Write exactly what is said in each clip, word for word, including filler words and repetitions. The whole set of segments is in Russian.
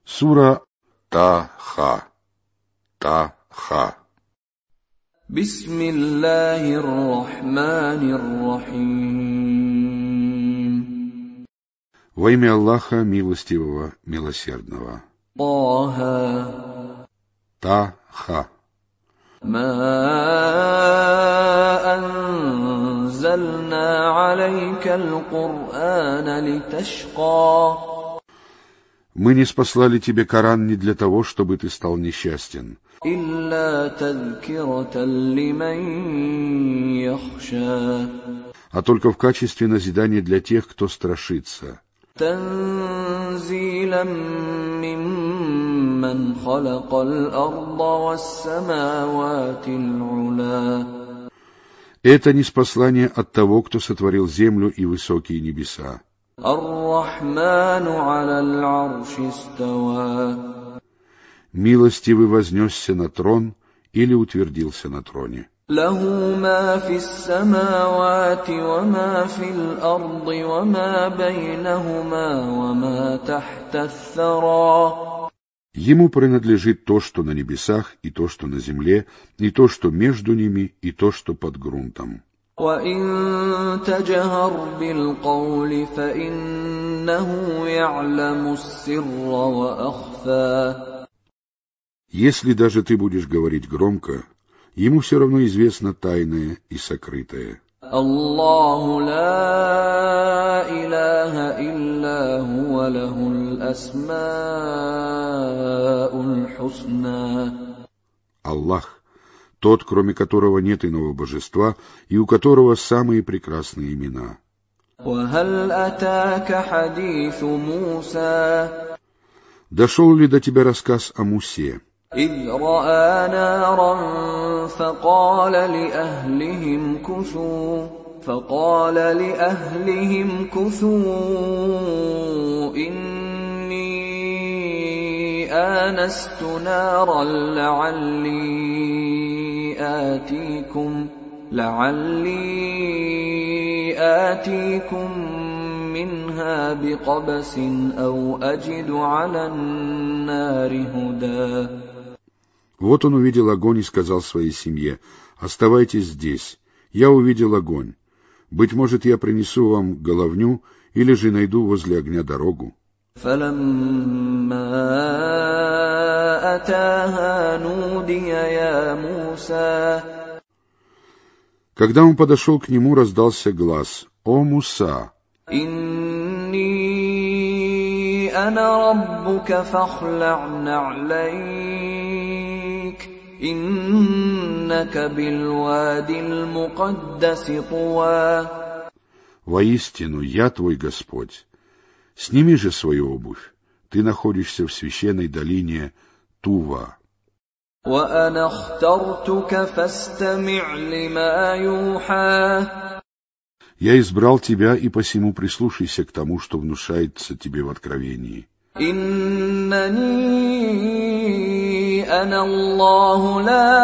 Сура Та-Ха. Та-Ха. Бисмиллахир-рахманир-рахим. Во имя Аллаха, милостивого, милосердного. Та-Ха. Та-Ха. Ма анзальна алейка аль-Кур'ана литашка. Мы не спаслали тебе Коран не для того, чтобы ты стал несчастен, Илля тазкиратан лиман яхша. а только в качестве назидания для тех, кто страшится. Танзилам мимман халакал арда вассамавати аль-ула. Это ниспослание от того, кто сотворил землю и высокие небеса. Ар-Рахману аля аль-арши истава. Милостивый вознесся на трон или утвердился на троне. Лаху ма фис-самавати ва ма фил-арди ва ма байнахума ва ма тахта ас-сара. Ему принадлежит то, что на небесах, и то, что на земле, и то, что между ними, и то, что под грунтом. وَإِن تَجْهَرْ بِالْقَوْلِ فَإِنَّهُ يَعْلَمُ السِّرَّ وَأَخْفَى. Если даже ты будешь говорить громко, ему все равно известно тайное и сокрытое. Аллаху ла илаха илля хуа лахул асмауль хусна. Аллах, тот, кроме которого нет иного божества, и у которого самые прекрасные имена. وَهَلْ أَتَاكَ حَدِيثُ مُوسَى. Дошел ли до тебя рассказ о Мусе? إِذْ رَأَى نَارًا فَقَالَ لِأَهْلِهِمْ كُثُوا فَقَالَ لِأَهْلِهِمْ كُثُوا إِنِّي آنَسْتُ نَارًا لَعَلِّي آتِيكُمْ لَعَلِّي آتِيكُمْ منها بقبس أو أجد على النار هدى. Вот он увидел огонь и сказал своей семье: «Оставайтесь здесь. Я увидел огонь. Быть может, я принесу вам головню или же найду возле огня дорогу». فلما أتاها نودي يا موسى. Когда он подошел к нему, раздался глас: «О Муса! إني أنا ربك فاخلع نعليك إنك بالوادي المقدس طوى. Воистину, я твой Господь. Сними же свою обувь. Ты находишься в священной долине Тува. وأنا اخترتك فاستمع لما يوحى. Я избрал тебя, и посему прислушайся к тому, что внушается тебе в откровении. إنني أنا الله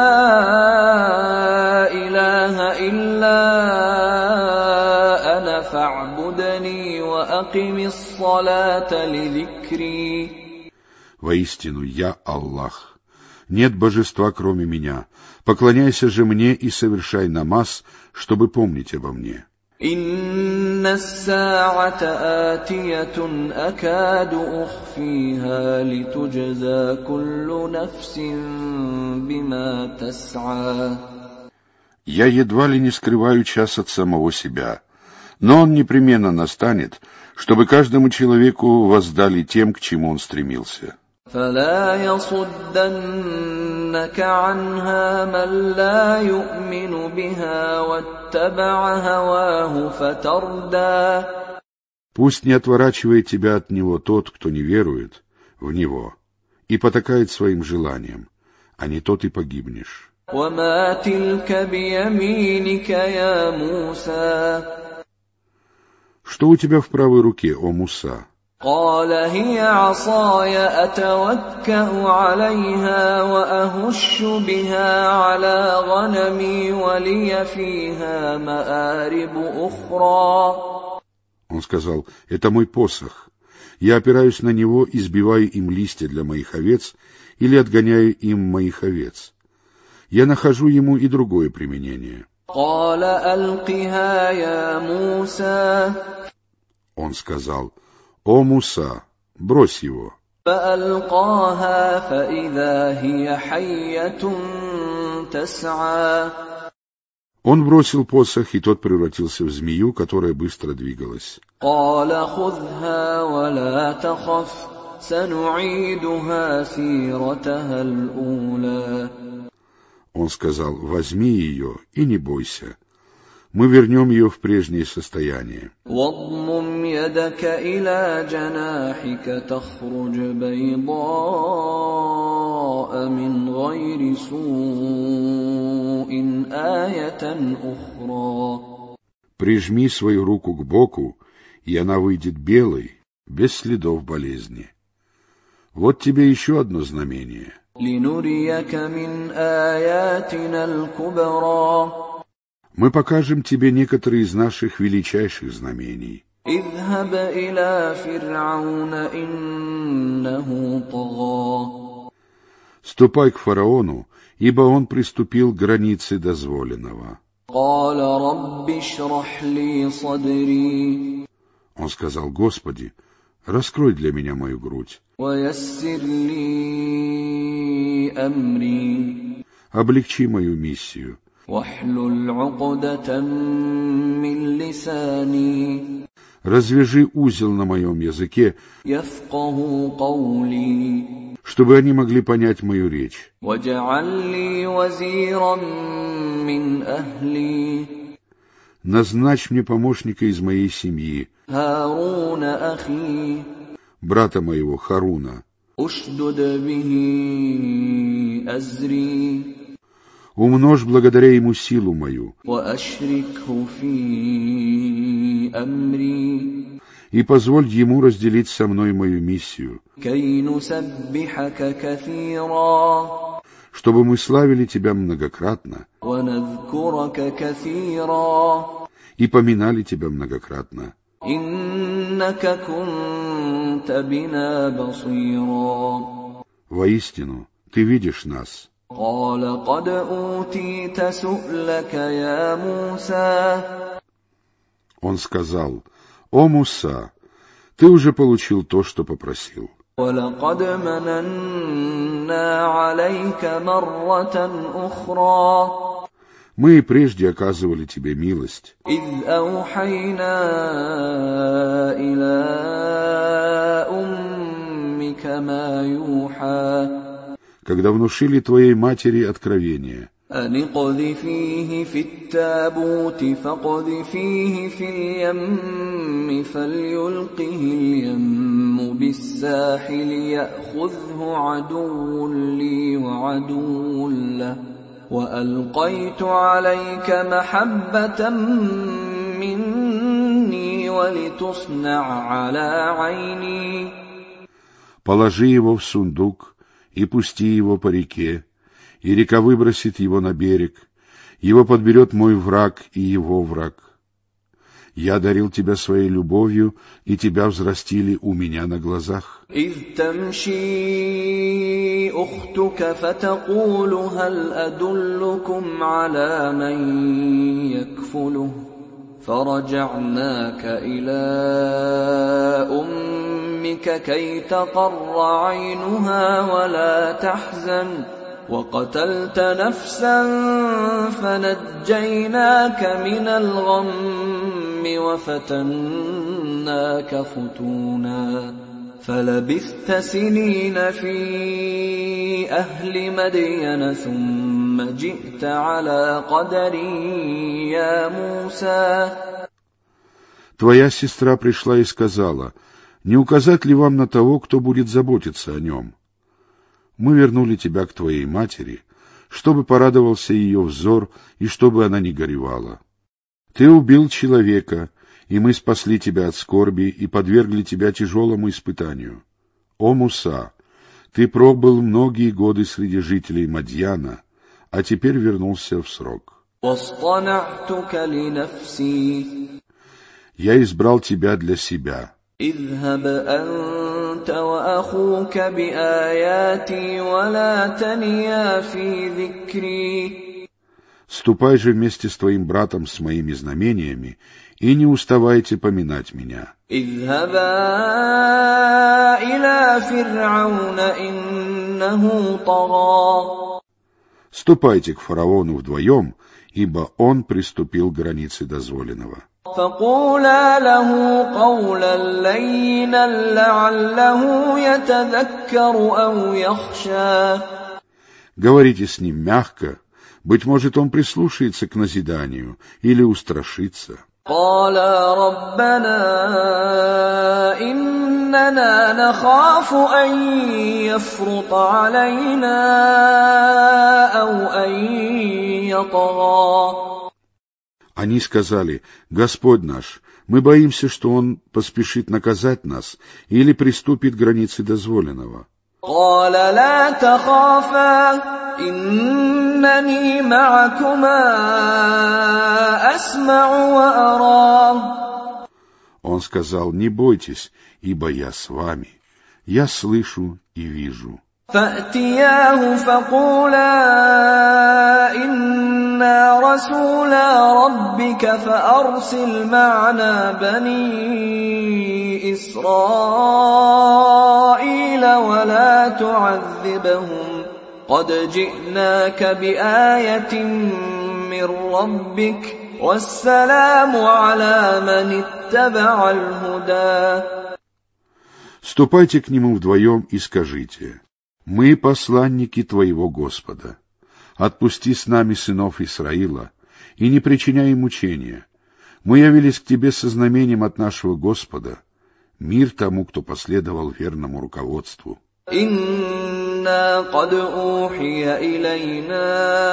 لا إله إلا أنا فاعبدني وأقم الصلاة لذكري. Воистину, я Аллах. Нет божества, кроме меня. Поклоняйся же мне и совершай намаз, чтобы помнить обо мне. إن الساعة آتية أكاد أخفيها لتجزى كل نفس بما تسعى. Я едва ли не скрываю час от самого себя, но он непременно настанет, чтобы каждому человеку воздали тем, к чему он стремился. فلا يصدنك عنها من لا يؤمن بها واتبع هواه فتردى. Пусть не отворачивает тебя от него тот, кто не верует в него и потакает своим желаниям, а не то ты погибнешь. وما تلك بيمينك يا موسى. Что у тебя в правой руке, о Муса? قال هي عصاي أتوكأ عليها وأهش بها على غنمي ولي فيها مآرب أخرى. Он сказал: «Это мой посох. Я опираюсь на него и сбиваю им листья для моих овец или отгоняю им моих овец. Я нахожу ему и другое применение. قال ألقها يا موسى. Он сказал: «О Муса, брось его». فألقاها فإذا هي حية تسعى. Он бросил посох, и тот превратился в змею, которая быстро двигалась. قال خذها ولا تخف سنعيدها سيرتها الأولى. Он сказал: возьми ее и не бойся. Мы вернем ее в прежнее состояние. واضمم يدك إلى جناحك تخرج بيضاء من غير سوء آية أخرى. Прижми свою руку к боку, и она выйдет белой, без следов болезни. Вот тебе еще одно знамение. لنريك من آياتنا الكبرى. Мы покажем тебе некоторые из наших величайших знамений. اذهب إلى فرعون إنه طغى. Ступай к фараону, ибо он приступил к границе дозволенного. قال رب اشرح لي صدري. Он сказал: Господи, раскрой для меня мою грудь. ويسر لي أمري. Облегчи мою миссию. واحلل عقدة من لساني. Развяжи узел на моем языке, يفقهوا قولي. чтобы они могли понять мою речь. واجعل لي وزيرا من أهلي. Назначь мне помощника из моей семьи, هارون أخي. брата моего Харуна. أشدد به أزري. Умножь благодаря ему силу мою. وأشركه في أمري. И позволь ему разделить со мной мою миссию, كي نسبحك كثيرا. чтобы мы славили тебя многократно ونذكرك كثيرا. и поминали тебя многократно. إنك كنت بنا بصيرا. Воистину, ты видишь нас. قال قد أوتيت سؤلك يا موسى. Он сказал: «О Муса, ты уже получил то, что попросил. ولقد مننا عليك مرة أخرى. Мы и прежде оказывали тебе милость, إذ أوحينا إلى أمك ما يوحى. когда внушили твоей матери откровение. أن اقذفيه في التابوت فاقذفيه في اليم فليلقه اليم بالساحل يأخذه عدو لي وعدو له وألقيت عليك محبة مني ولتصنع على عيني. Положи его в сундук и пусти его по реке, и река выбросит его на берег, его подберет мой враг и его враг. Я дарил тебя своей любовью, и тебя взрастили у меня на глазах. إذ تمشي أختك فتقول هل أدلكم على من يكفله فرجعناك إلى أمك كي تقر عينها ولا تحزن وقتلت نفسا فنجيناك من الغم وفتناك فتونا فلبثت سنين في أهل مدين ثم جئت على قدر يا موسى. Твоя сестра пришла и сказала: не указать ли вам на того, кто будет заботиться о нем? Мы вернули тебя к твоей матери, чтобы порадовался ее взор и чтобы она не горевала. Ты убил человека, и мы спасли тебя от скорби и подвергли тебя тяжелому испытанию. О Муса, ты пробыл многие годы среди жителей Мадьяна, а теперь вернулся в срок. واصطنعتك لنفسي. Я избрал тебя для себя. اذهب أنت وأخوك بآياتي ولا تنيا في ذكري. Ступай же вместе с твоим братом с моими знамениями и не уставайте поминать меня. اذهبا إلى فرعون إنه طغى. Ступайте к фараону вдвоем, ибо он приступил к границе дозволенного. فقولا له قولا لينا لعله يتذكر أو يخشى. Говорите с ним мягко, быть может, он прислушается к назиданию или устрашится. قالا ربنا إننا نخاف أن يفرط علينا أو أن يطغى. Они сказали: Господь наш, мы боимся, что он поспешит наказать нас или приступит к границе дозволенного. قال لا تخافا إنني معكما أسمع وأرى. Он сказал: не бойтесь, ибо я с вами, я слышу и вижу. فأتياه فقولا إنا رسولا ربك فأرسل معنا بني إسرائيل ولا تعذبهم قد جئناك بآية من ربك والسلام على من اتبع الهدى. Ступайте к нему вдвоем и скажите: мы посланники твоего Господа. Отпусти с нами сынов Исраила и не причиняй им мучения. Мы явились к тебе со знамением от нашего Господа. Мир тому, кто последовал верному руководству. إنا قد أوحي إلينا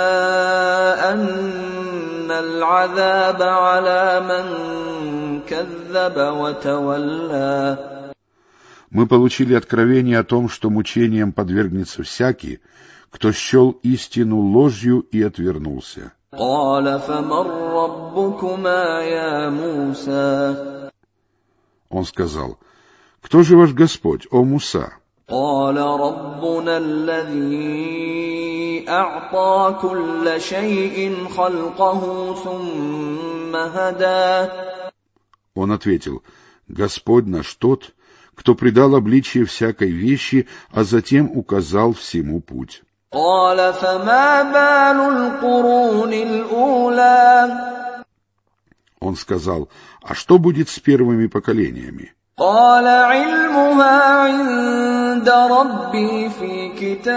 أن العذاب على من كذب وتولى. Мы получили откровение о том, что мучениям подвергнется всякий, кто счел истину ложью и отвернулся. قال فمن ربكما يا موسى. Он сказал: кто же ваш Господь, о Муса? قال ربنا الذي أعطى كل شيء خلقه ثم هدى. Он ответил: Господь наш тот, кто придал обличие всякой вещи, а затем указал всему путь. قال فما بال القرون الأولى. Он сказал: а что будет с первыми поколениями? قال علمها عند ربي في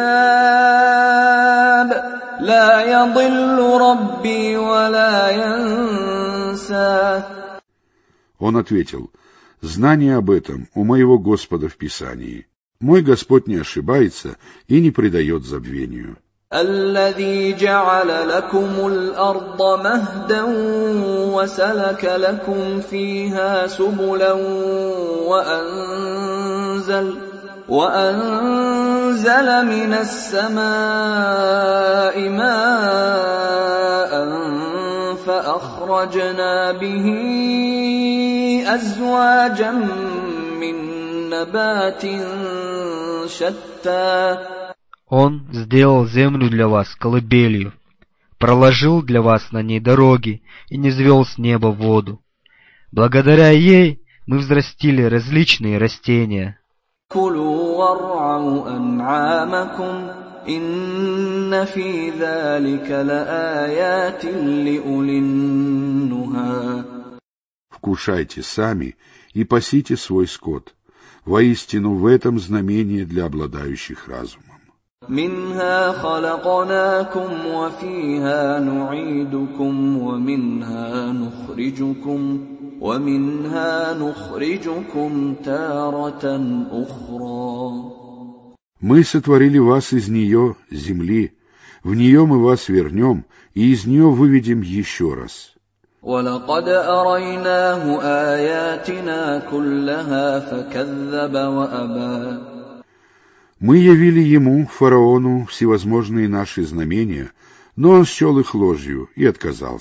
كتاب لا يضل ربي ولا ينسى. Он ответил: знание об этом у моего Господа в Писании. Мой Господь не ошибается и не предает забвению. الذي جعل لكم الأرض مهدا وسلك لكم فيها سبلا وأنزل وأنزل من السماء ماء فأخرجنا به أزواجا من نبات شتى. Он сделал землю для вас колыбелью, проложил для вас на ней дороги и низвел с неба воду. Благодаря ей мы взрастили различные растения. كلوا وارعوا أنعامكم إن في ذلك لآيات لأولي النهى. Вкушайте сами и пасите свой скот. Воистину в этом знамение для обладающих разумом. منها خلقناكم وفيها نعيدكم ومنها نخرجكم ومنها نخرجكم تارة أخرى. Мы сотворили вас из нее, земли, в нее мы вас вернем и из нее выведем еще раз. ولقد أريناه آياتنا كلها فكذب وأبى. Мы явили ему, фараону, всевозможные наши знамения, но он счел их ложью и отказался.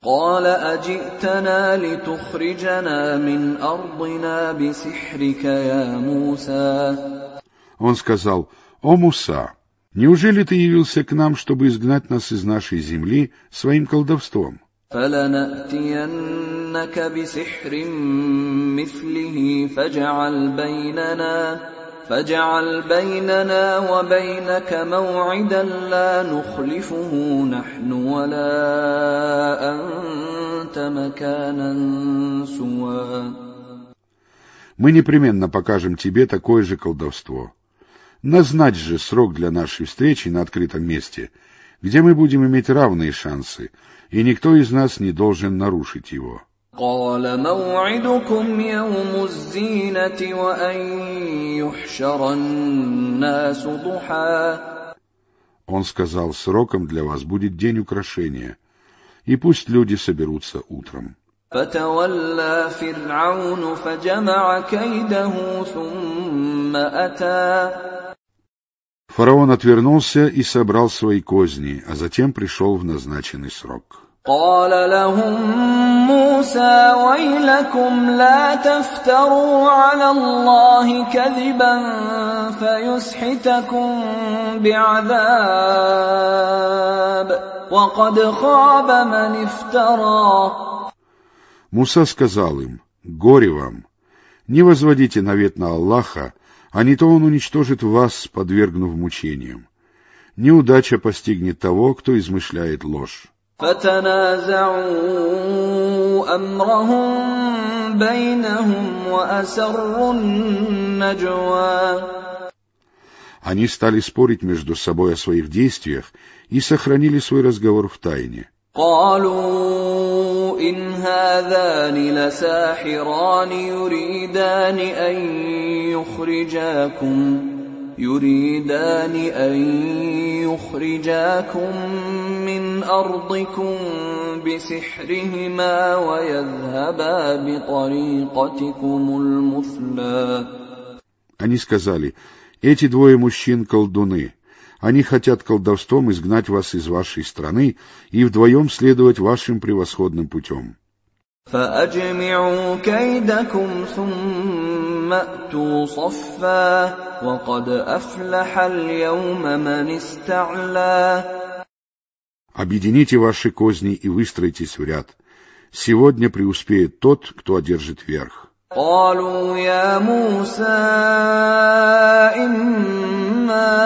قال أجئتنا لتخرجنا من أرضنا بسحرك يا موسى. Он сказал: «О Муса, неужели ты явился к нам, чтобы изгнать нас из нашей земли своим колдовством? فلنأتينك بسحر مثله فاجعل بيننا فاجعل بيننا وبينك موعدا لا نخلفه نحن ولا أنت مكانا سوى. Мы непременно покажем тебе такое же колдовство. Назначь же срок для нашей встречи на открытом месте, где мы будем иметь равные шансы, и никто из нас не должен нарушить его». قال موعدكم يوم الزينة وأن يحشر الناس ضحى. Он сказал: «Сроком для вас будет день украшения, и пусть люди соберутся утром». فتولى فرعون فجمع كيده ثم أتى. Фараон отвернулся и собрал свои козни, а затем пришел в назначенный срок. قال لهم موسى ويلكم لا تفتروا على الله كذبا فيسحتكم بعذاب وقد خاب من افترى. Муса сказал им: «Горе вам! Не возводите навет на Аллаха, а не то он уничтожит вас, подвергнув мучениям. Неудача постигнет того, кто измышляет ложь». فتنازعوا أمرهم بينهم وأسروا النجوى. Они стали спорить между собой о своих действиях и сохранили свой разговор в тайне. قالوا إن هذان لساحران يريدان أن يخرجاكم يريدان أن يخرجاكم من أرضكم بسحرهما ويذهبا بطريقتكم المثلى. Они сказали: «Эти двое мужчин — колдуны. Они хотят колдовством изгнать вас из вашей страны и вдвоем следовать вашим превосходным путем». فأجمعوا كيدكم ثم أتوا صفا وقد أفلح اليوم من استعلى. Объедините ваши козни и выстройтесь в ряд. Сегодня преуспеет тот, кто одержит верх. قالوا يا موسى إما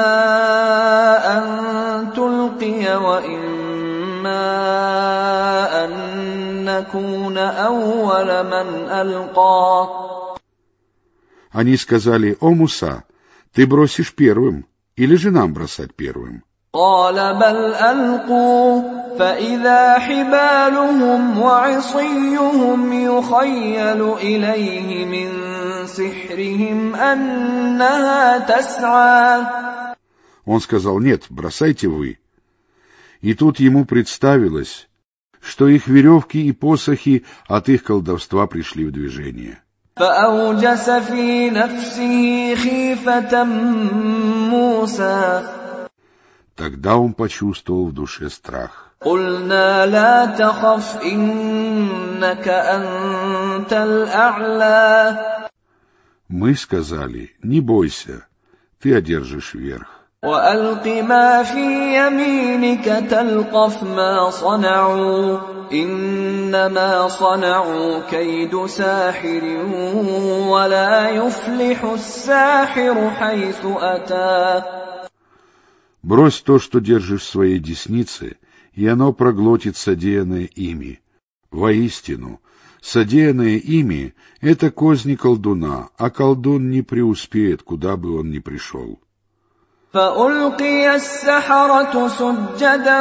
أن تلقي وإما أن نكون أول من ألقى. Они сказали: «О Муса, ты бросишь первым, или же нам бросать первым?» قال بل ألقوا فإذا حبالهم وعصيهم يخيل إليه من سحرهم أنها تسعى. Он сказал: «Нет, бросайте вы». И тут ему представилось, что их веревки и посохи от их колдовства пришли в движение. فأوجس في نفسه خيفة موسى. Тогда он почувствовал в душе страх. قلنا لا تخف إنك أنت الأعلى. Мы сказали: «Не бойся, ты одержишь верх». وألق ما في يمينك تلقف ما صنعوا إنما صنعوا كيد ساحر ولا يفلح الساحر حيث أتى. Брось то, что держишь в своей деснице, и оно проглотит содеянное ими. Воистину, содеянное ими — это козни колдуна, а колдун не преуспеет, куда бы он ни пришел. فألقي السحرة سجدا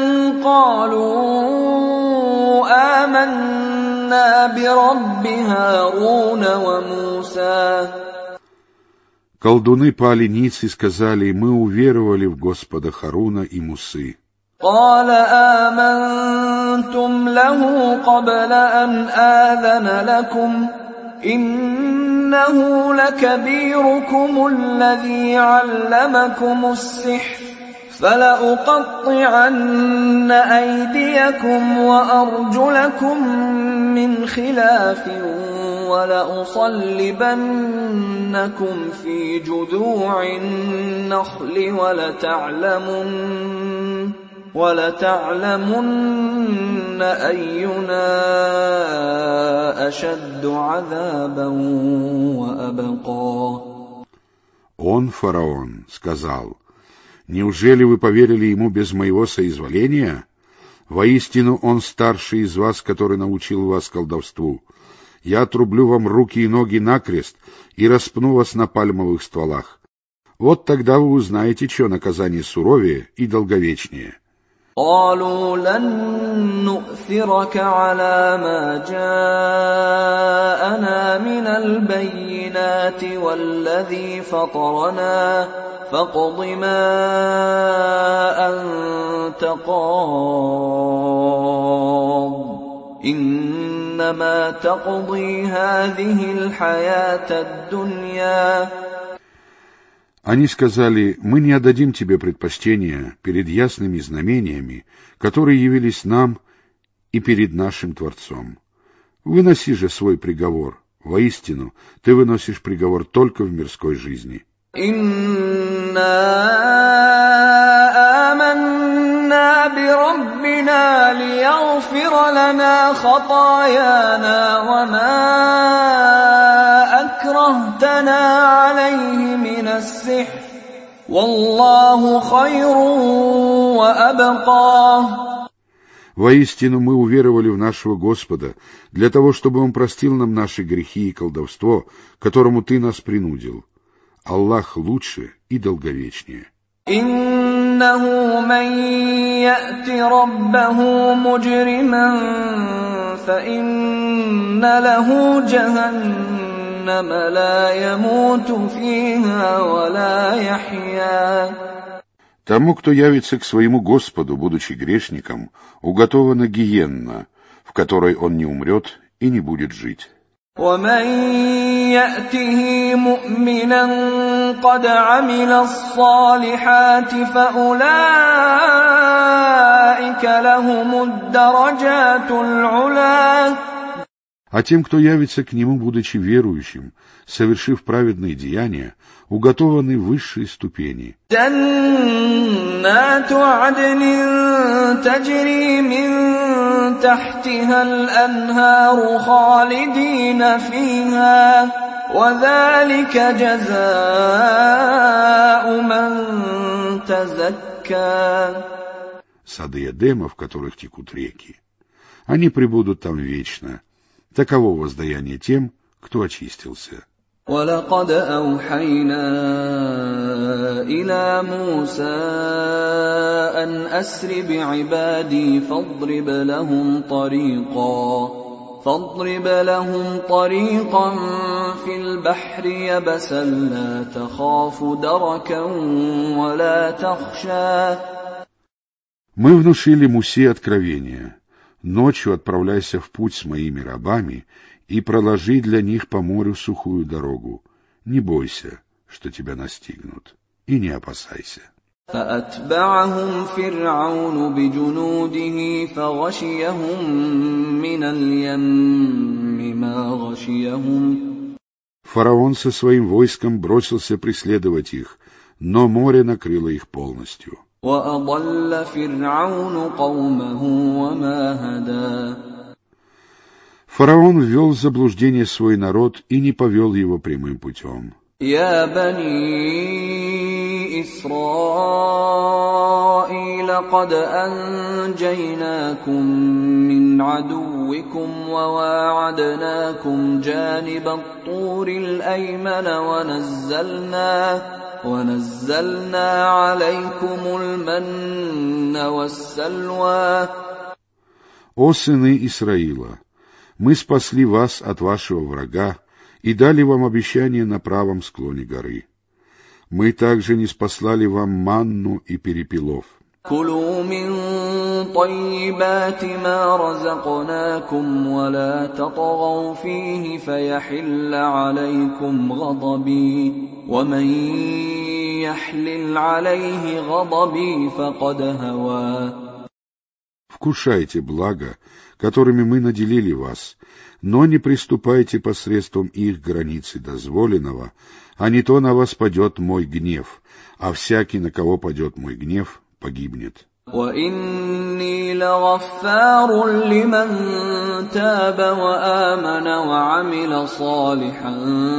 قالوا آمنا برب هارون وموسى. Колдуны пали ниц и сказали: «Мы уверовали в Господа Харуна и Мусы». قال آمنتم له قبل أن آذن لكم إنه لكبيركم الذي علمكم السحر فلأقطعن أيديكم وأرجلكم من خلاف ولأصلبنكم في جذوع النخل ولتعلمن ولتعلمن أينا أشد عذابا وأبقى. Он, фараон, сказал: «Неужели вы поверили ему без моего соизволения? Воистину он старший из вас, который научил вас колдовству. Я отрублю вам руки и ноги накрест и распну вас на пальмовых стволах. Вот тогда вы узнаете, чье наказание суровее и долговечнее». قالوا لن نؤثرك على ما جاءنا من البينات والذي فطرنا فاقض ما أنت قاض إنما تقضي هذه الحياة الدنيا. Они сказали: «Мы не отдадим тебе предпочтения перед ясными знамениями, которые явились нам и перед нашим Творцом. Выноси же свой приговор. Воистину, ты выносишь приговор только в мирской жизни». إِنَّا آمَنَّا بِرَبِّنَا لِيَغْفِرَ لَنَا خَطَايَانَا وَمَا أَكْرَهْتَنَا عَلَيْهِ مِنَ السِّحْرِ وَاللَّهُ خَيْرٌ وَأَبْقَى. Воистину мы уверовали в нашего Господа для того, чтобы Он простил нам наши грехи и колдовство, к которому Ты нас принудил. Аллах лучше и долговечнее. إِنَّهُ مَن يَأْتِ رَبَّهُ مُجْرِمًا فَإِنَّ لَهُ جَهَنَّمَ لا يموت فيها ولا يحيا. Тому, кто явится к своему Господу, будучи грешником, уготована гиенна, в которой он не умрет и не будет жить. وَمَن يَأْتِهِ مُؤْمِنًا قَدْ عَمِلَ الصَّالِحَاتِ فَأُولَٰئِكَ لَهُمُ الدَّرَجَاتُ الْعُلَىٰ. А тем, кто явится к нему, будучи верующим, совершив праведные деяния, уготованы высшие ступени. جَنَّاتُ عَدْنٍ تَجْرِي مِن تَحْتِهَا الْأَنْهَارُ خَالِدِينَ فِيهَا وَذَلِكَ جَزَاءُ مَن تَزَكَّىٰ. Сады Эдема, в которых текут реки, они пребудут там вечно. Таково воздаяние тем, кто очистился. وَلَقَدْ أَوْحَيْنَا إِلَى مُوسَىٰ أَنْ أَسْرِ بِعِبَادِي فَاضْرِبْ لَهُمْ طَرِيقًا فَاضْرِبْ لَهُمْ طَرِيقًا فِي الْبَحْرِ يَبَسًا لَّا تَخَافُ دَرَكًا وَلَا تَخْشَىٰ. Мы внушили Мусе откровение: ночью отправляйся в путь с моими рабами и проложи для них по морю сухую дорогу. Не бойся, что тебя настигнут, и не опасайся. فأتبعهم فرعون بجنوده فغشيهم من اليم ما غشيهم. Фараон со своим войском бросился преследовать их, но море накрыло их полностью. وأضل فرعون قومه وما هدى. Фараон ввел в заблуждение свой народ и не повел его прямым путем. يا بني إسرائيل قد أنجيناكم من عدوكم وواعدناكم جانب الطور الأيمن ونزلنا ونزلنا عليكم المن والسلوى. О сыны Исраила! Мы спасли вас от вашего врага и дали вам обещание на правом склоне горы. Мы также ниспослали вам манну и перепелов. كلوا من طيبات ما رزقناكم ولا تطغوا فيه فيحل عليكم غضبي ومن يحلل عليه غضبي فقد هوى. Вкушайте благо, которыми мы наделили вас, но не приступайте посредством их границы дозволенного, а не то на вас падет мой гнев, а всякий, на кого падет мой гнев, погибнет. وَإِنِّي لَغَفَّارٌ لِمَن تَابَ وَآمَنَ وَعَمِلَ صَالِحًا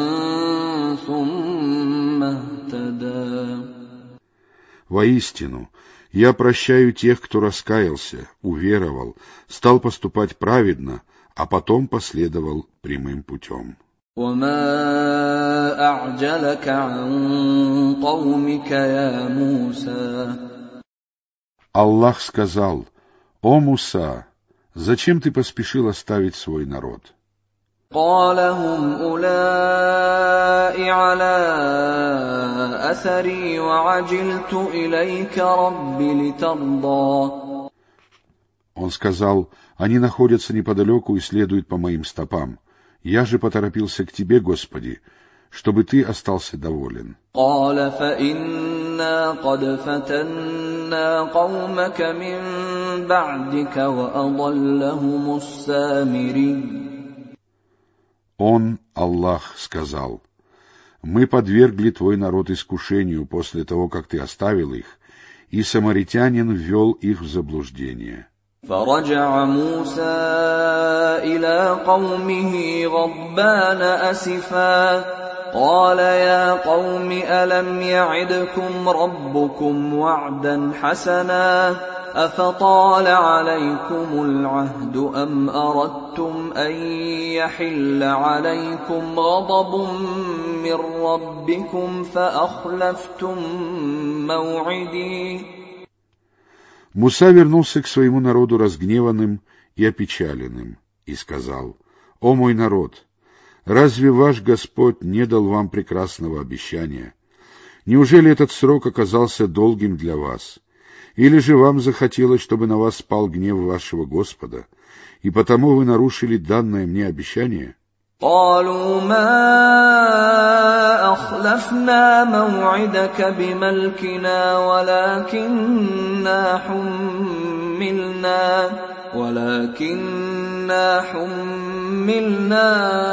ثُمَّ اهْتَدَى. Воистину, я прощаю тех, кто раскаялся, уверовал, стал поступать праведно, а потом последовал прямым путем. وَمَا أَعْجَلَكَ عَن قَوْمِكَ يَا مُوسَى. Аллах сказал: «О Муса, зачем ты поспешил оставить свой народ?» قَالَ هُمْ أُولَاءِ عَلَىٰ أَثَرِي وَعَجِلْتُ إِلَيْكَ رَبِّ لِتَرْضَىٰ. Он сказал: «Они находятся неподалеку и следуют по моим стопам. Я же поторопился к тебе, Господи, чтобы ты остался доволен». قَالَ فَإِنَّا قَدْ فَتَنَّا قَوْمَكَ مِن بَعْدِكَ وَأَضَلَّهُمُ السَّامِرِيُّ. Он, Аллах, сказал: «Мы подвергли твой народ искушению после того, как ты оставил их, и самаритянин ввел их в заблуждение». فرجع موسى إلى قومه غضبان أسفا قال يا قوم ألم يعدكم ربكم وعدا حسنا أفطال عليكم العهد أم أردتم أن يحل عليكم غضب من ربكم فأخلفتم موعدي. Муса вернулся к своему народу разгневанным и опечаленным и сказал: «О мой народ, разве ваш Господь не дал вам прекрасного обещания? Неужели этот срок оказался долгим для вас? Или же вам захотелось, чтобы на вас спал гнев вашего Господа, и потому вы нарушили данное мне обещание?» قالوا ما أخلفنا موعدك بملكنا ولكننا حملنا ولكننا حملنا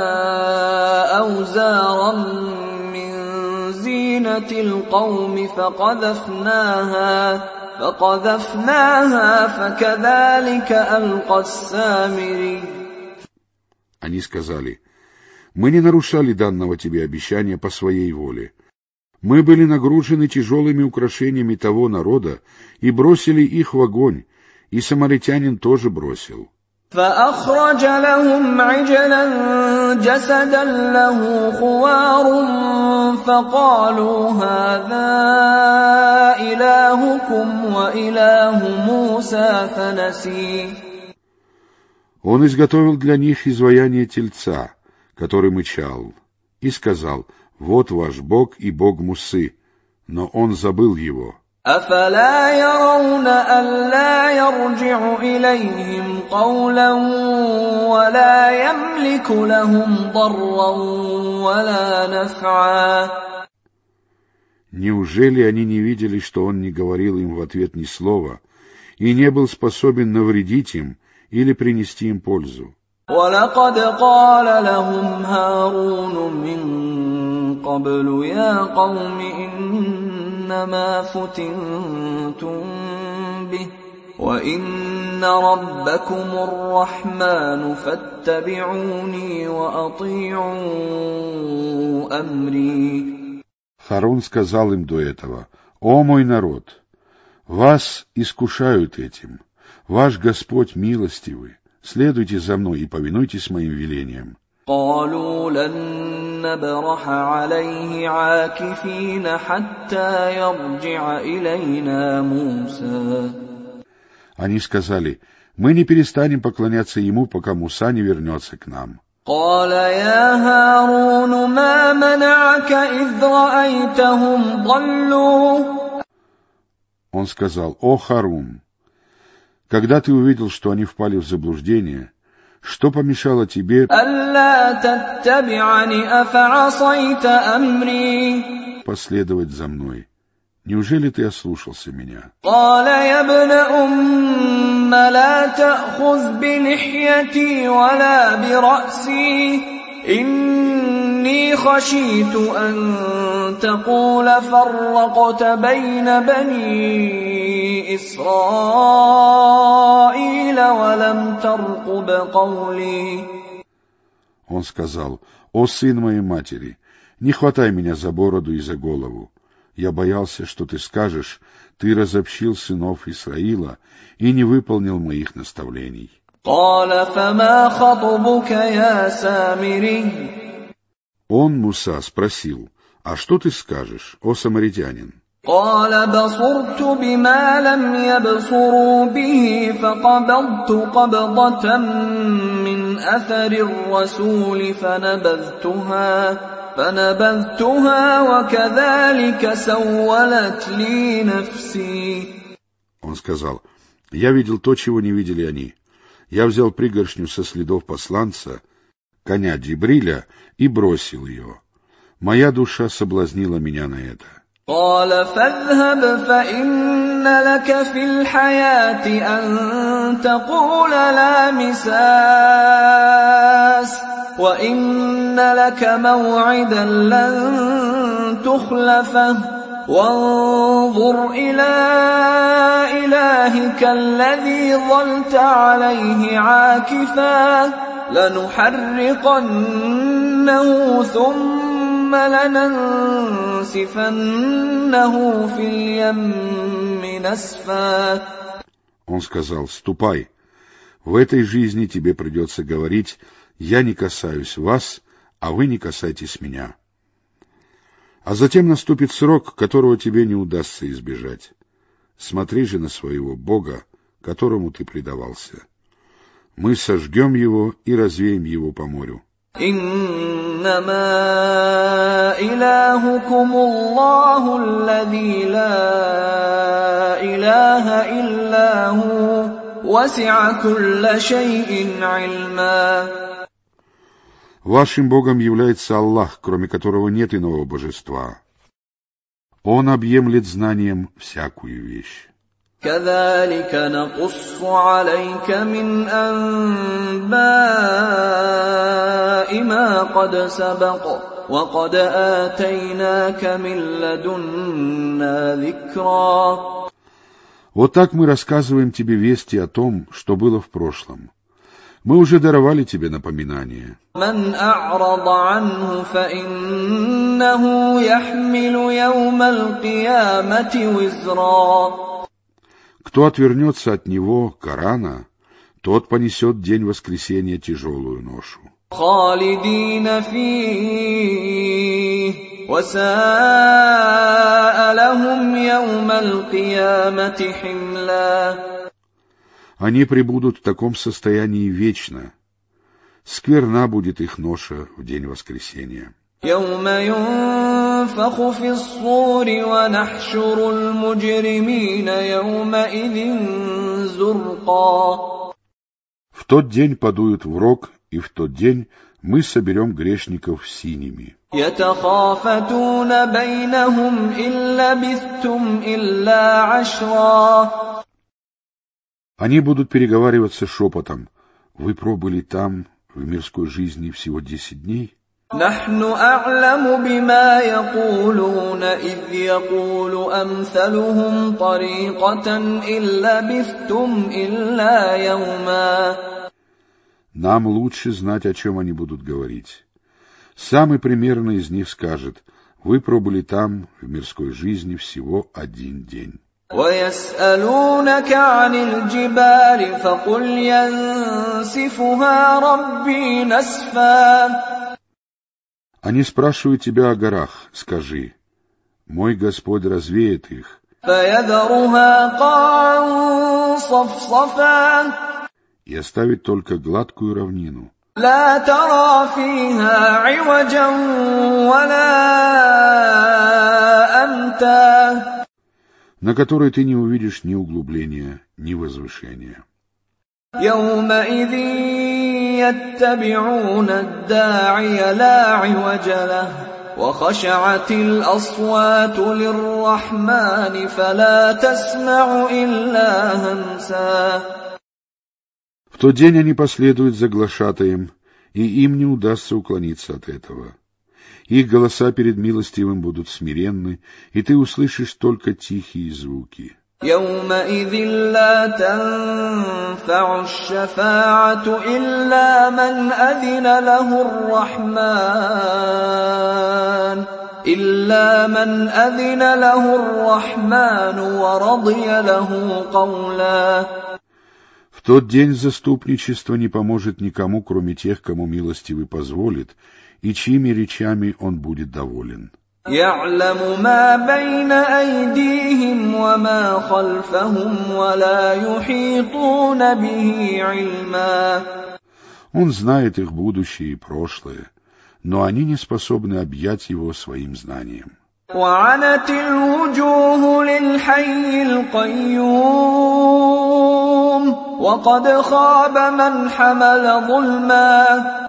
أوزارا من زينة القوم فقذفناها فقذفناها فكذلك ألقى السامري. Они сказали: «Мы не нарушали данного тебе обещания по своей воле. Мы были нагружены тяжелыми украшениями того народа и бросили их в огонь, и самаритянин тоже бросил». فأخرج لهم عجلا جسدا له خوار فقالوا هذا إلهكم وإله موسى فنسي. Он изготовил для них изваяние тельца, который мычал, и сказал: «Вот ваш Бог и Бог Мусы», но он забыл его. أَفَلَا يَرَوْنَ أَلَّا يَرْجِعُ إِلَيْهِمْ قَوْلًا وَلَا يَمْلِكُ لَهُمْ ضَرًّا وَلَا نَفْعًا. Неужели они не видели, что он не говорил им в ответ ни слова и не был способен навредить им или принести им пользу? وَلَقَدْ قَالَ لَهُمْ هَارُونُ مِن قَبْلُ يَا قَوْمِ إِنَّمَا فُتِنتُم بِهِ وَإِنَّ رَبَّكُمُ الرَّحْمَنُ فَاتَّبِعُونِي وَأَطِيعُوا أَمْرِي. Харун сказал им до этого: «О мой народ, вас искушают этим. Ваш Господь милостивый. Следуйте за мной и повинуйтесь моим велениям». قالوا لن نبرح عليه عاكفين حتى يرجع إلينا موسى. Они сказали: «Мы не перестанем поклоняться ему, пока Муса не вернется к нам». قال يا هارون ما منعك إذ رأيتهم ضلوا. Он сказал: «О Харун, когда ты увидел, что они впали в заблуждение, что помешало тебе последовать за мной? Неужели ты ослушался меня?» إني خشيت أن تقول فرقت بين بني إسرائيل ولم ترقب قولي. Он сказал: «О сын моей матери, не хватай меня за бороду и за голову. Я боялся, что ты скажешь: ты разобщил сынов Исраила и не выполнил моих наставлений». قال فما خطبك يا سامري. Он, Муса, спросил: «А что ты скажешь, о самаритянин?» قال بصرت بما لم يبصروا به فقبضت قبضة من أثر الرسول فنبذتها فنبذتها وكذلك سولت لي نفسي. Он сказал: «Я видел то, чего не видели они. Я взял пригоршню со следов посланца, коня Джибриля, и бросил ее. Моя душа соблазнила меня на это». قال فاذهب فإن لك في الحياة أن تقول لا مساس وإن لك موعدا لن تخلفه وانظر إلى إلهك الذي ظلت عليه عاكفا لنحرقنه ثم لننسفنه في اليم نسفا. Он сказал: «Ступай, в этой жизни тебе придется говорить: я не касаюсь вас, а вы не касайтесь меня. А затем наступит срок, которого тебе не удастся избежать. Смотри же на своего Бога, которому ты предавался. Мы сожгем его и развеем его по морю». إنما إلهكم الله الذي لا إله إلا هو وسع كل شيء علما. Вашим Богом является Аллах, кроме которого нет иного божества. Он объемлет знанием всякую вещь. كذلك نقص عليك من أنباء ما قد سبق وقد آتيناك من لدنا ذكرا. Вот так мы рассказываем тебе вести о том, что было в прошлом. Мы уже даровали тебе напоминание. من أعرض عنه فإنه يحمل يوم القيامة وزرا. Кто отвернется от него, Корана, тот понесет день воскресения тяжелую ношу. خالدين فيه وساء لهم يوم القيامة حملا. Они пребудут в таком состоянии вечно. Скверна будет их ноша в день воскресения. يوم ينفخ في الصور ونحشر المجرمين يومئذ زرقا. В тот день подуют в рог, и в тот день мы соберем грешников синими. يتخافتون بينهم إن لبثتم إلا عشرا. Они будут переговариваться шепотом: «Вы пробыли там, в мирской жизни, всего десять дней?» نحن أعلم بما يقولون إذ يقول أمثلهم طريقة إن لبثتم إلا يوما. Нам лучше знать, о чем они будут говорить. Самый примерный из них скажет: «Вы пробыли там, в мирской жизни, всего один день». ويسألونك عن الجبال فقل ينسفها ربي نسفا. Они спрашивают тебя о горах. Скажи: «Мой Господь развеет их». فيذرها قاعا صفصفا. И оставит только гладкую равнину. لا ترى فيها عوجا ولا أمتا. на которой ты не увидишь ни углубления, ни возвышения. يومئذ يتبعون الداعي لا عوج له وخشعت الأصوات للرحمن فلا تسمع إلا همسا. В тот день они последуют за глашатаем, и им не удастся уклониться от этого. Их голоса перед милостивым будут смиренны, и ты услышишь только тихие звуки. يومئذ لا تنفع الشفاعة إلا من أذن له الرحمن إلا من أذن له الرحمن ورضي له قولا. В тот день заступничество не поможет никому, кроме тех, кому милостивый позволит, и чьими речами он будет доволен. يعلم ما بين أيديهم وما خلفهم ولا يحيطون به علما. Он знает их будущее и прошлое, но они не способны объять его своим знанием. وعنت الوجوه للحي القيوم وقد خاب من حمل ظلما.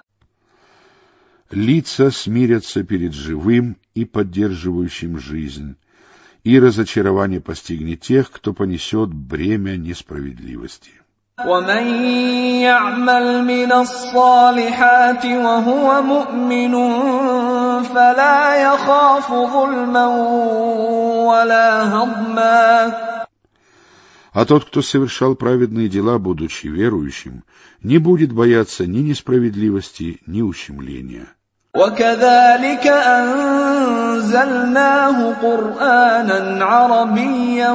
Лица смирятся перед живым и поддерживающим жизнь, и разочарование постигнет тех, кто понесет бремя несправедливости. ومن يعمل من الصالحات وهو مؤمن فلا يخاف ظلما ولا هضما. А тот, кто совершал праведные дела, будучи верующим, не будет бояться ни несправедливости, ни ущемления. وكذلك أنزلناه قرآنا عربيا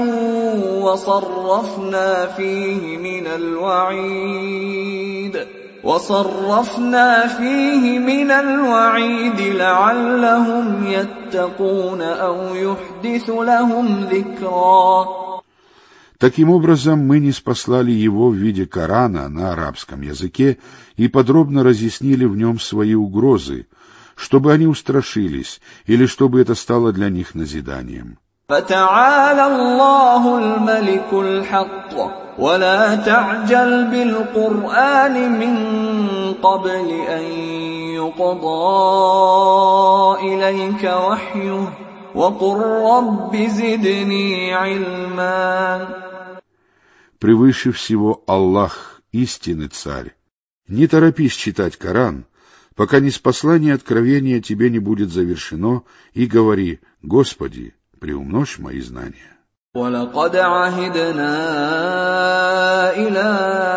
وصرفنا فيه من الوعيد وصرفنا فيه من الوعيد لعلهم يتقون أو يحدث لهم ذكرا. Таким образом, мы ниспослали его в виде Корана на арабском языке и подробно разъяснили в нем свои угрозы, чтобы они устрашились или чтобы это стало для них назиданием. فتعالى الله الملك الحق ولا تعجل بالقرآن من قبل أن يقضى إليك وحيه وقل رب زدني علما. Превыше всего Аллах, истинный царь. Не торопись читать Коран, пока ниспослание откровения тебе не будет завершено, и говори: Господи, приумножь мои знания. وَلَقَدْ عَهِدْنَا إِلَىٰ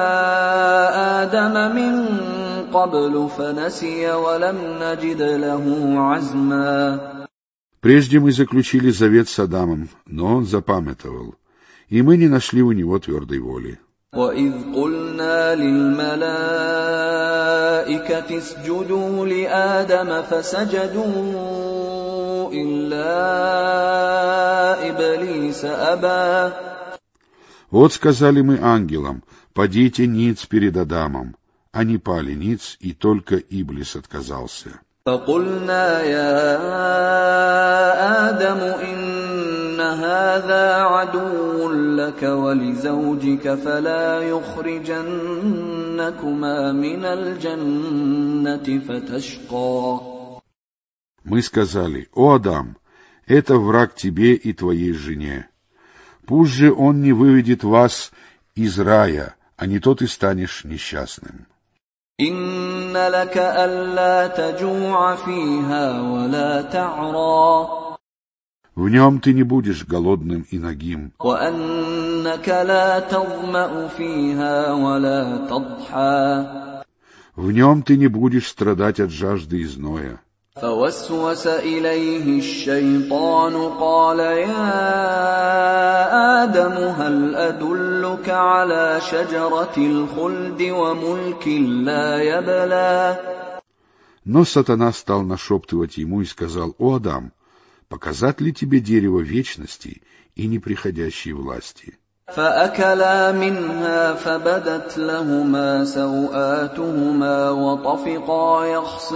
آدَمَ مِن قَبْلُ فَنَسِيَ وَلَمْ نَجِدْ لَهُ عَزْمًا. Прежде мы заключили завет с Адамом, но он запамятовал, и мы не нашли у него твердой воли. وَإِذْ قُلْنَا لِلْمَلَائِكَةِ اسْجُدُوا لِآدَمَ فَسَجَدُوا إِلَّا إِبْلِيسَ أَبَى. Вот сказали мы ангелам: падите ниц перед Адамом. Они пали ниц, и только Иблис отказался. فَقُلْنَا يَا آدَمُ إِنَّ هَذَا عَدُوٌّ لَكَ وَلِزَوْجِكَ فَلَا يُخْرِجَنَّكُمَا مِنَ الْجَنَّةِ فَتَشْقَىٰ. Мы сказали: О Адам, это враг тебе и твоей жене. Пусть же он не выведет вас из рая, а не то ты станешь несчастным. إِنَّ لَكَ أَلَّا تَجُوعَ فِيهَا وَلَا تَعْرَىٰ. В нем ты не будешь голодным и нагим. وَأَنَّكَ لَا تَظْمَأُ فِيهَا وَلَا تَضْحَىٰ. В нем ты не будешь страдать от жажды и зноя. فوسوس إليه الشيطان قال يا آدم هل أدلك على شجرة الخلد وملك لا يبلى. Но сатана стал нашептывать ему и сказал: О Адам, показать ли тебе дерево вечности и неприходящей власти? فأكلا منها فبدت لهما سوآتهما وطفقا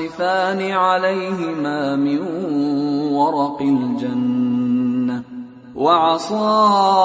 يخصفان عليهما من ورق الجنة وعصى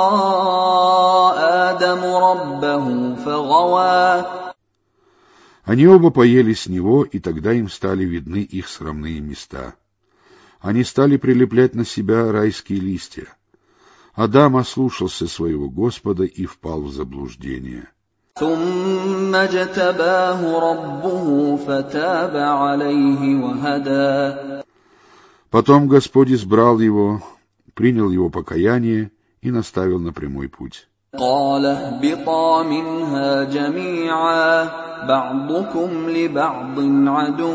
آدم ربه فغوى. Они оба поели с него, и тогда им стали видны их срамные места. Они стали прилеплять на себя райские листья. Адам ослушался своего Господа и впал в заблуждение. ثم اجتباه ربه فتاب عليه وهدى. Потом Господь избрал его, принял его покаяние и наставил на прямой путь. قال اهبطا منها جميعا بعضكم لبعض عدو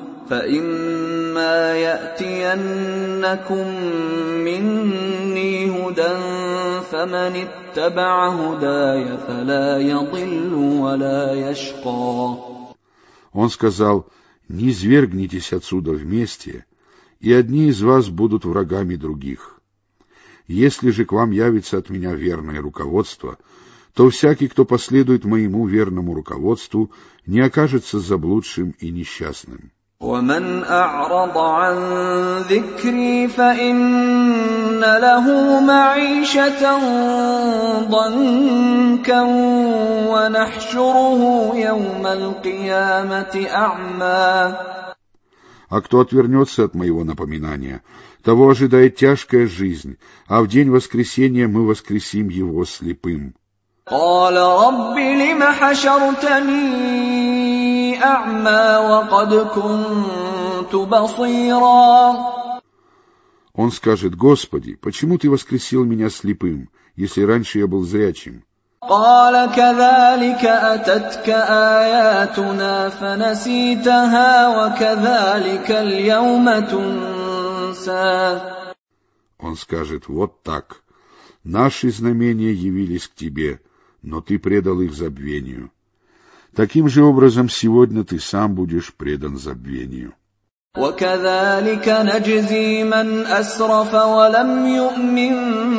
فإما يأتينكم مني هدى فمن اتبع هداي فلا يضل ولا يشقى. Он сказал: «Не извергнитесь отсюда вместе, и одни из вас будут врагами других. Если же к вам явится от меня верное руководство, то всякий, кто последует моему верному руководству, не окажется заблудшим и несчастным». ومن أعرض عن ذكري فإن له معيشة ضنكا ونحشره يوم القيامة أعمى. А кто отвернется от моего напоминания, того ожидает тяжкая жизнь, а в день воскресения мы воскресим его слепым. قال رب لم حشرتني أعمى وقد كنت بصيرا. Он скажет: «Господи, почему ты воскресил меня слепым, если раньше я был зрячим?» قال كذلك أتتك آياتنا فنسيتها وكذلك اليوم تنسى. Он скажет: «Вот так. Наши знамения явились к тебе, но ты предал их забвению. Таким же образом сегодня ты сам будешь предан забвению». وكذلك نجزي من أسرف ولم يؤمن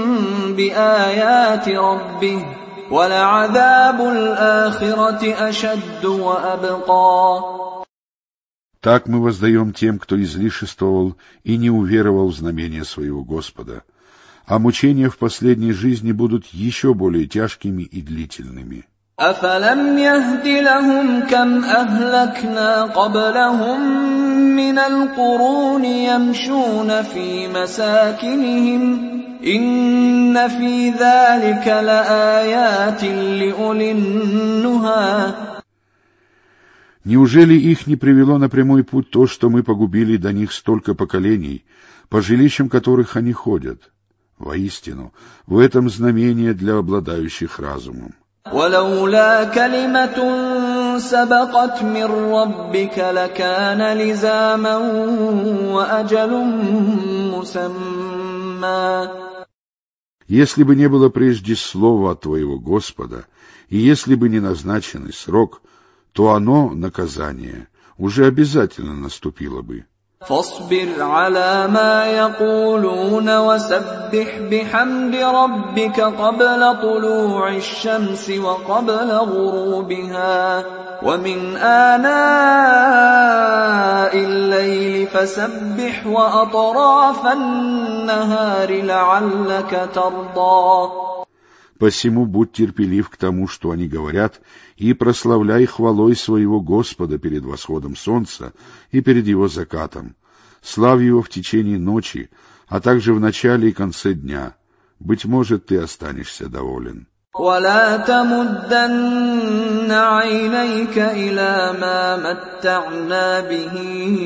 بآيات ربه ولعذاب الآخرة أشد وأبقى. Так мы воздаем тем, кто излишествовал и не уверовал в знамения своего Господа, а мучения в последней жизни будут еще более тяжкими и длительными. أفلم يهد لهم كم أهلكنا قبلهم من القرون يمشون في مساكنهم إن في ذلك لآيات لأولي النهى. Неужели их не привело на прямой путь то, что мы погубили до них столько поколений, по жилищам которых они ходят? Воистину, в этом знамение для обладающих разумом. ولولا كلمة سبقت من ربك لكان لزاما وأجل مسمى. Если бы не было прежде слова от твоего Господа, и если бы не назначенный срок, то оно, наказание, уже обязательно наступило бы. فاصبر على ما يقولون وسبح بحمد ربك قبل طلوع الشمس وقبل غروبها ومن آناء الليل فسبح وأطراف النهار لعلك ترضى. Посему будь терпелив к тому, что они говорят, и прославляй хвалой своего Господа перед восходом солнца и перед его закатом. Славь его в течение ночи, а также в начале и конце дня. Быть может, ты останешься доволен. ولا تمدن عينيك إلى ما متعنا به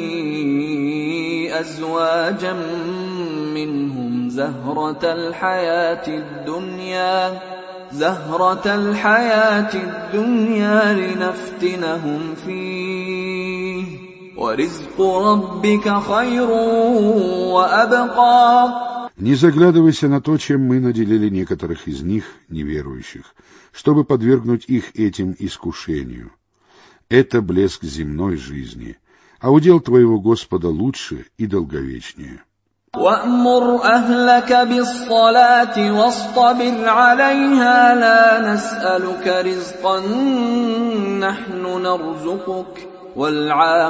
أزواجا منهم زهرة الحياة الدنيا زهرة الحياة الدنيا لنفتنهم فيه ورزق ربك خير وأبقى. Не заглядывайся на то, чем мы наделили некоторых из них, неверующих, чтобы подвергнуть их этим искушению. Это блеск земной жизни, а удел твоего Господа лучше и долговечнее. وَأْمُرْ أَهْلَكَ بِالصَّلَاةِ وَاصْطَبِرْ عَلَيْهَا لَا نَسْأَلُكَ رِزْقًا نَحْنُ نَرْزُقُكَ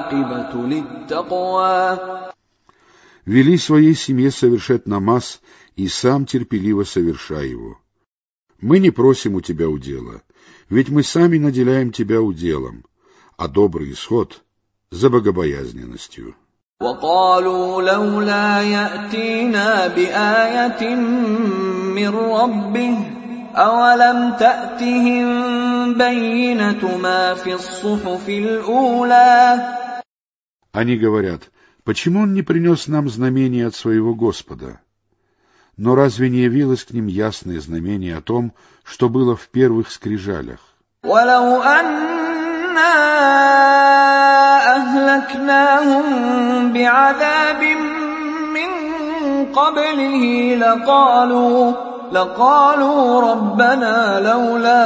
وَالْعَاقِبَةُ لِلتَّقْوَى. Вели своей семье совершать намаз и сам терпеливо совершай его. Мы не просим у тебя удела, ведь мы сами наделяем тебя уделом, а добрый исход — за богобоязненностью. وقالوا لولا يأتينا بآية من ربه أولم تأتهم بينة ما في الصحف الأولى. Они говорят, почему он не принес нам знамение от своего Господа? Но разве не явилось к ним ясное знамение о том, что было в первых скрижалях? ولو أنا أهلكناهم بعذاب من قبله لقالوا لقالوا ربنا لولا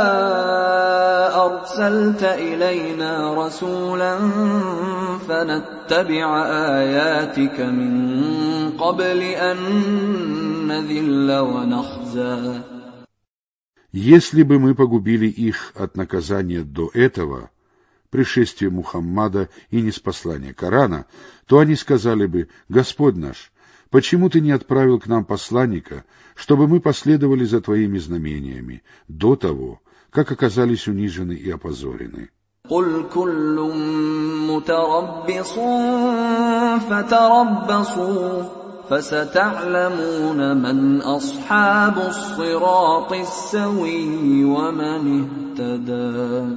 أرسلت إلينا رسولا فنتبع آياتك من قبل أن نذل ونخزى. Если бы мы погубили их от наказания до этого, пришествия Мухаммада и ниспослания Корана, то они сказали бы: «Господь наш, почему ты не отправил к нам посланника, чтобы мы последовали за твоими знамениями до того, как оказались унижены и опозорены?» قل كل متربص فتربصوا فستعلمون من أصحاب الصراط السوي ومن اهتدى.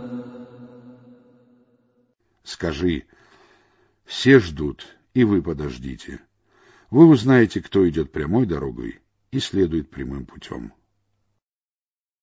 Скажи: все ждут, и вы подождите. Вы узнаете, кто идет прямой дорогой и следует прямым путем.